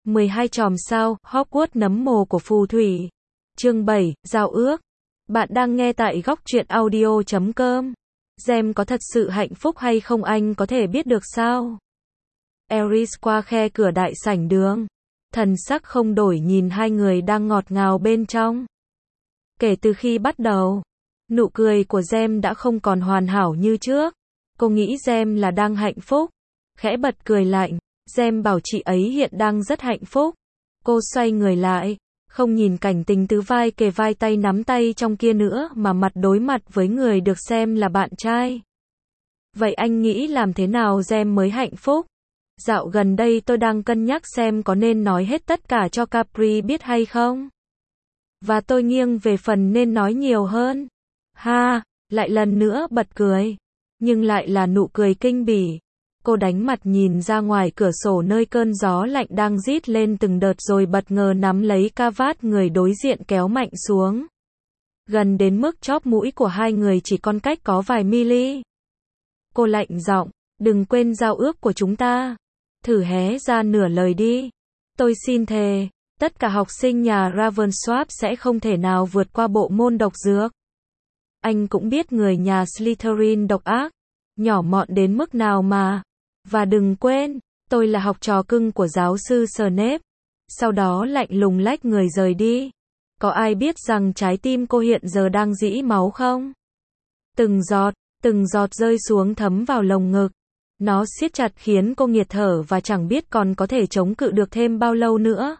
12 chòm sao, Hogwarts nấm mồ của phù thủy. Chương 7, giao ước. Bạn đang nghe tại góc truyện audio.com. Gem có thật sự hạnh phúc hay không anh có thể biết được sao? Eris qua khe cửa đại sảnh đường. Thần sắc không đổi nhìn hai người đang ngọt ngào bên trong. Kể từ khi bắt đầu, nụ cười của Gem đã không còn hoàn hảo như trước. Cô nghĩ Gem là đang hạnh phúc. Khẽ bật cười lạnh. Gem bảo chị ấy hiện đang rất hạnh phúc. Cô xoay người lại, không nhìn cảnh tình tứ vai kề vai tay nắm tay trong kia nữa mà mặt đối mặt với người được xem là bạn trai. Vậy anh nghĩ làm thế nào Gem mới hạnh phúc? Dạo gần đây tôi đang cân nhắc xem có nên nói hết tất cả cho Capri biết hay không? Và tôi nghiêng về phần nên nói nhiều hơn. Ha, lại lần nữa bật cười. Nhưng lại là nụ cười kinh bỉ. Cô đánh mặt nhìn ra ngoài cửa sổ nơi cơn gió lạnh đang rít lên từng đợt rồi bất ngờ nắm lấy ca vát người đối diện kéo mạnh xuống. Gần đến mức chóp mũi của hai người chỉ còn cách có vài mm. Cô lạnh giọng, đừng quên giao ước của chúng ta. Thử hé ra nửa lời đi. Tôi xin thề, tất cả học sinh nhà Ravensworth sẽ không thể nào vượt qua bộ môn độc dược. Anh cũng biết người nhà Slytherin độc ác, nhỏ mọn đến mức nào mà. Và đừng quên, tôi là học trò cưng của giáo sư Snape. Sau đó lạnh lùng lách người rời đi. Có ai biết rằng trái tim cô hiện giờ đang rỉ máu không? Từng giọt rơi xuống thấm vào lồng ngực. Nó siết chặt khiến cô nghẹt thở và chẳng biết còn có thể chống cự được thêm bao lâu nữa.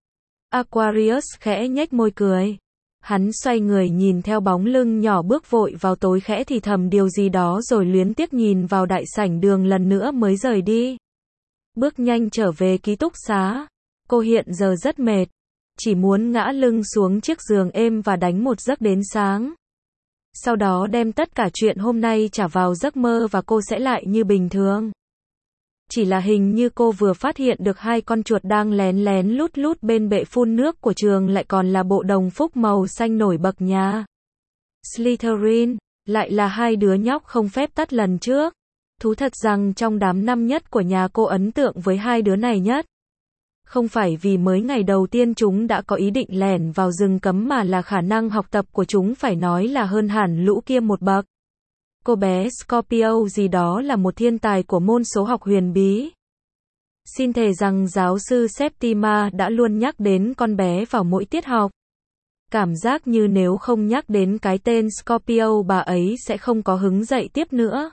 Aquarius khẽ nhếch môi cười. Hắn xoay người nhìn theo bóng lưng nhỏ bước vội vào tối khẽ thì thầm điều gì đó rồi luyến tiếc nhìn vào đại sảnh đường lần nữa mới rời đi. Bước nhanh trở về ký túc xá. Cô hiện giờ rất mệt. Chỉ muốn ngã lưng xuống chiếc giường êm và đánh một giấc đến sáng. Sau đó đem tất cả chuyện hôm nay trả vào giấc mơ và cô sẽ lại như bình thường. Chỉ là hình như cô vừa phát hiện được hai con chuột đang lén lén lút lút bên bệ phun nước của trường lại còn là bộ đồng phúc màu xanh nổi bật nhà Slytherin, lại là hai đứa nhóc không phép tắt lần trước. Thú thật rằng trong đám năm nhất của nhà cô ấn tượng với hai đứa này nhất. Không phải vì mới ngày đầu tiên chúng đã có ý định lẻn vào rừng cấm mà là khả năng học tập của chúng phải nói là hơn hẳn lũ kia một bậc. Cô bé Scorpio gì đó là một thiên tài của môn số học huyền bí. Xin thề rằng giáo sư Septima đã luôn nhắc đến con bé vào mỗi tiết học. Cảm giác như nếu không nhắc đến cái tên Scorpio bà ấy sẽ không có hứng dậy tiếp nữa.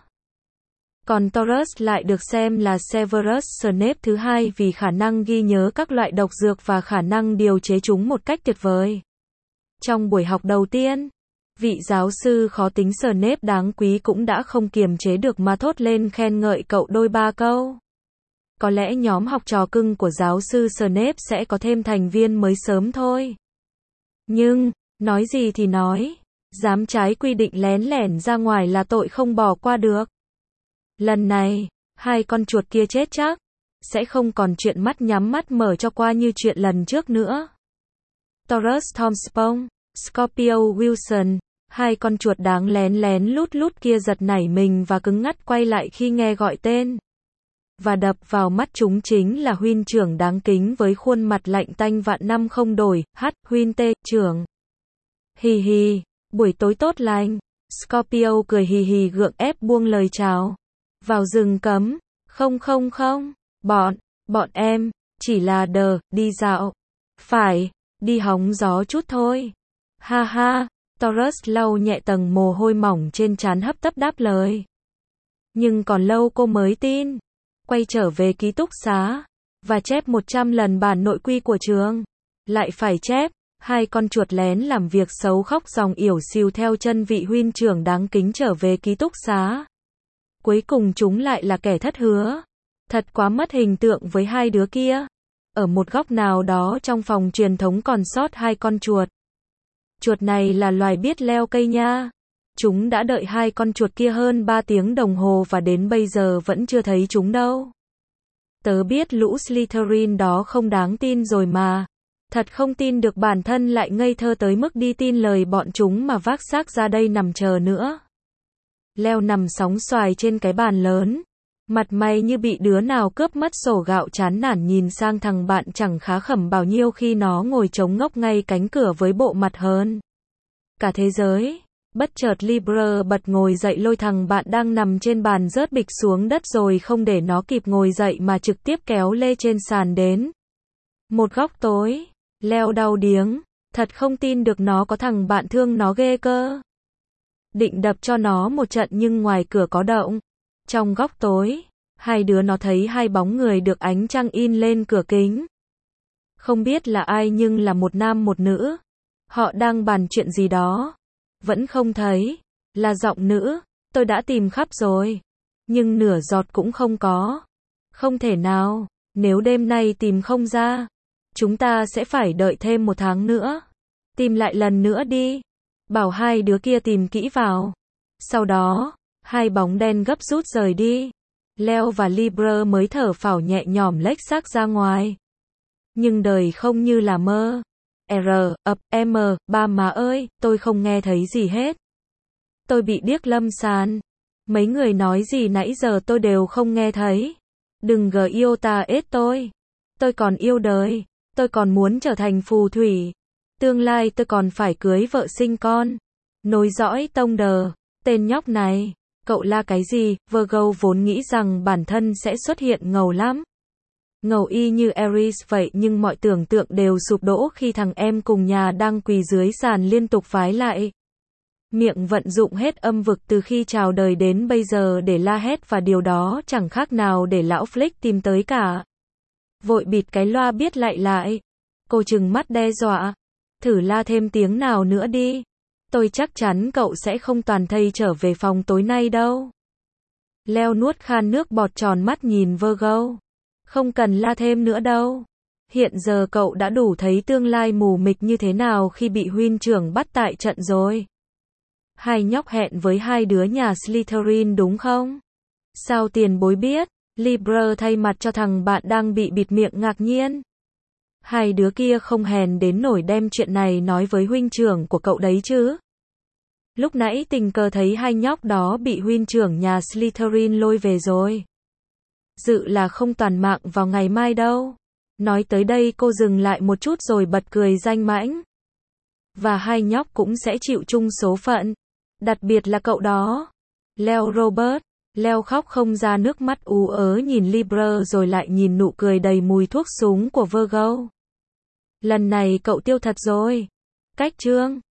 Còn Taurus lại được xem là Severus Snape thứ hai vì khả năng ghi nhớ các loại độc dược và khả năng điều chế chúng một cách tuyệt vời. Trong buổi học đầu tiên, vị giáo sư khó tính Snape đáng quý cũng đã không kiềm chế được mà thốt lên khen ngợi cậu đôi ba câu. Có lẽ nhóm học trò cưng của giáo sư Snape sẽ có thêm thành viên mới sớm thôi. Nhưng, nói gì thì nói, dám trái quy định lén lẻn ra ngoài là tội không bỏ qua được. Lần này, hai con chuột kia chết chắc, sẽ không còn chuyện mắt nhắm mắt mở cho qua như chuyện lần trước nữa. Taurus Thomspong, Scorpio Wilson, hai con chuột đáng lén lén lút lút kia giật nảy mình và cứng ngắt quay lại khi nghe gọi tên. Và đập vào mắt chúng chính là huynh trưởng đáng kính với khuôn mặt lạnh tanh vạn năm không đổi, huynh tê, trưởng. Hì hì, buổi tối tốt lành. Scorpio cười hì hì gượng ép buông lời chào. Vào rừng cấm, không, bọn em, chỉ là đi dạo. Phải, đi hóng gió chút thôi. Ha ha, Taurus lau nhẹ tầng mồ hôi mỏng trên trán hấp tấp đáp lời. Nhưng còn lâu cô mới tin. Quay trở về ký túc xá, và chép 100 lần bản nội quy của trường. Lại phải chép, hai con chuột lén làm việc xấu khóc dòng ỉu xìu theo chân vị huynh trưởng đáng kính trở về ký túc xá. Cuối cùng chúng lại là kẻ thất hứa. Thật quá mất hình tượng với hai đứa kia. Ở một góc nào đó trong phòng truyền thống còn sót hai con chuột. Chuột này là loài biết leo cây nha. Chúng đã đợi hai con chuột kia hơn 3 tiếng đồng hồ và đến bây giờ vẫn chưa thấy chúng đâu. Tớ biết lũ Slytherin đó không đáng tin rồi mà. Thật không tin được bản thân lại ngây thơ tới mức đi tin lời bọn chúng mà vác xác ra đây nằm chờ nữa. Leo nằm sóng xoài trên cái bàn lớn. Mặt mày như bị đứa nào cướp mất sổ gạo, chán nản nhìn sang thằng bạn chẳng khá khẩm bao nhiêu khi nó ngồi trống ngốc ngay cánh cửa với bộ mặt hơn cả thế giới. Bất chợt Libre bật ngồi dậy lôi thằng bạn đang nằm trên bàn rớt bịch xuống đất, rồi không để nó kịp ngồi dậy mà trực tiếp kéo lê trên sàn đến một góc tối. Leo đau điếng, thật không tin được nó có thằng bạn thương nó ghê cơ. Định đập cho nó một trận nhưng ngoài cửa có động. Trong góc tối, hai đứa nó thấy hai bóng người được ánh trăng in lên cửa kính. Không biết là ai nhưng là một nam một nữ. Họ đang bàn chuyện gì đó. Vẫn không thấy. Là giọng nữ. Tôi đã tìm khắp rồi. Nhưng nửa giọt cũng không có. Không thể nào. Nếu đêm nay tìm không ra, chúng ta sẽ phải đợi thêm 1 tháng nữa. Tìm lại lần nữa đi. Bảo hai đứa kia tìm kỹ vào. Sau đó, hai bóng đen gấp rút rời đi. Leo và Libre mới thở phào nhẹ nhõm lếch xác ra ngoài. Nhưng đời không như là mơ. Ba má ơi, tôi không nghe thấy gì hết. Tôi bị điếc lâm sàn. Mấy người nói gì nãy giờ tôi đều không nghe thấy. Đừng yêu ta ết tôi. Tôi còn yêu đời. Tôi còn muốn trở thành phù thủy. Tương lai tôi còn phải cưới vợ sinh con. Nối dõi tông đờ. Tên nhóc này, cậu la cái gì? Virgo vốn nghĩ rằng bản thân sẽ xuất hiện ngầu lắm. Ngầu y như Aries vậy, nhưng mọi tưởng tượng đều sụp đổ khi thằng em cùng nhà đang quỳ dưới sàn liên tục vái lại. Miệng vận dụng hết âm vực từ khi chào đời đến bây giờ để la hét, và điều đó chẳng khác nào để lão Flick tìm tới cả. Vội bịt cái loa biết lại. Cô trừng mắt đe dọa. Thử la thêm tiếng nào nữa đi. Tôi chắc chắn cậu sẽ không toàn thây trở về phòng tối nay đâu. Leo nuốt khan nước bọt, tròn mắt nhìn Virgo. Không cần la thêm nữa đâu. Hiện giờ cậu đã đủ thấy tương lai mù mịt như thế nào khi bị huynh trưởng bắt tại trận rồi. Hai nhóc hẹn với hai đứa nhà Slytherin đúng không? Sao tiền bối biết? Libre thay mặt cho thằng bạn đang bị bịt miệng ngạc nhiên. Hai đứa kia không hèn đến nổi đem chuyện này nói với huynh trưởng của cậu đấy chứ. Lúc nãy tình cờ thấy hai nhóc đó bị huynh trưởng nhà Slytherin lôi về rồi. Dự là không toàn mạng vào ngày mai đâu. Nói tới đây cô dừng lại một chút rồi bật cười danh mãnh. Và hai nhóc cũng sẽ chịu chung số phận. Đặc biệt là cậu đó. Leo Robert. Leo khóc không ra nước mắt, ú ớ nhìn Libre rồi lại nhìn nụ cười đầy mùi thuốc súng của Virgo. Lần này cậu tiêu thật rồi. Cách chương